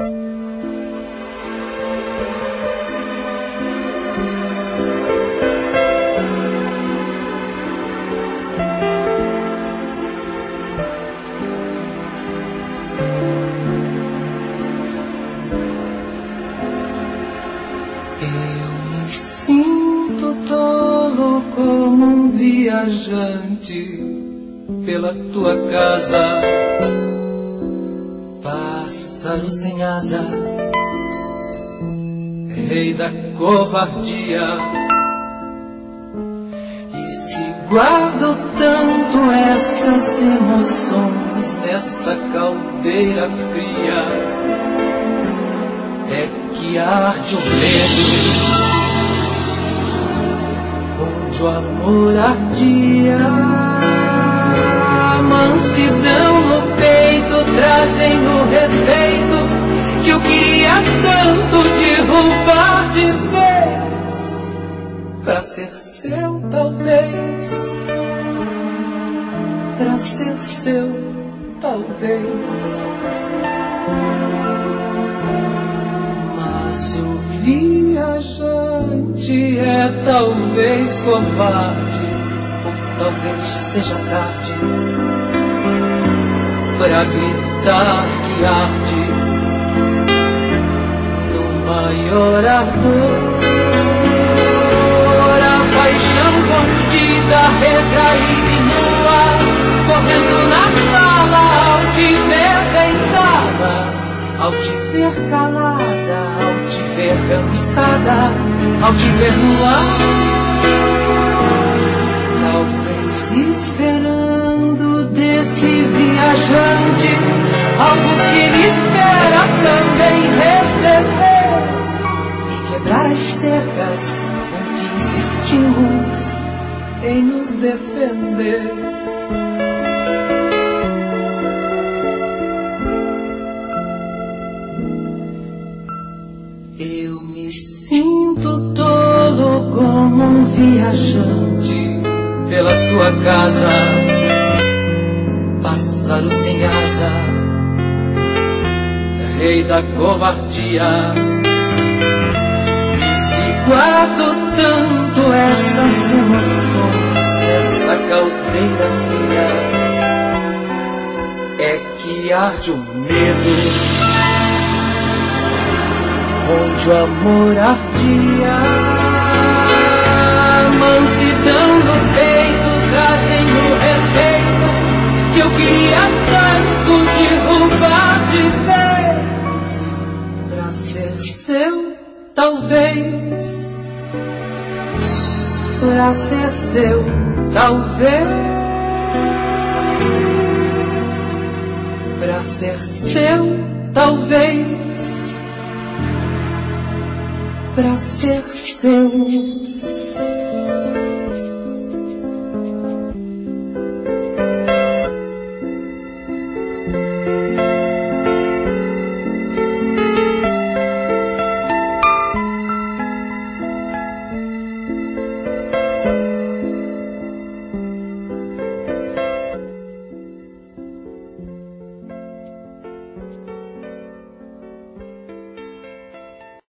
Eu me sinto tolo como um viajante pela tua casa, pássaro sem asa, rei da covardia. E se guardo tanto essas emoções nessa caldeira fria, é que arde o medo onde o amor ardia. Mansidão no peito trazem o respeito que eu queria tanto derrubar de vez, pra ser seu talvez, pra ser seu talvez. Mas o viajante é talvez covarde, ou talvez seja tarde pra gritar que arde no maior ardor. A paixão contida, retraída e nua, correndo na sala ao te ver deitada, ao te ver calada, ao te ver cansada, ao te ver no ar. Talvez esperando desse viajante algo que ele espera também receber, e quebrar as cercas com que insistimos em nos defender. Eu me sinto tolo como um viajante pela tua casa, pássaro sem asa, rei da covardia. E se guardo tanto essas emoções nessa caldeira fria, é que arde o medo onde o amor ardia. Mansidão no peito trazem o respeito que eu queria tanto derrubar de vez, pra ser seu talvez, pra ser seu talvez, pra ser seu talvez, pra ser seu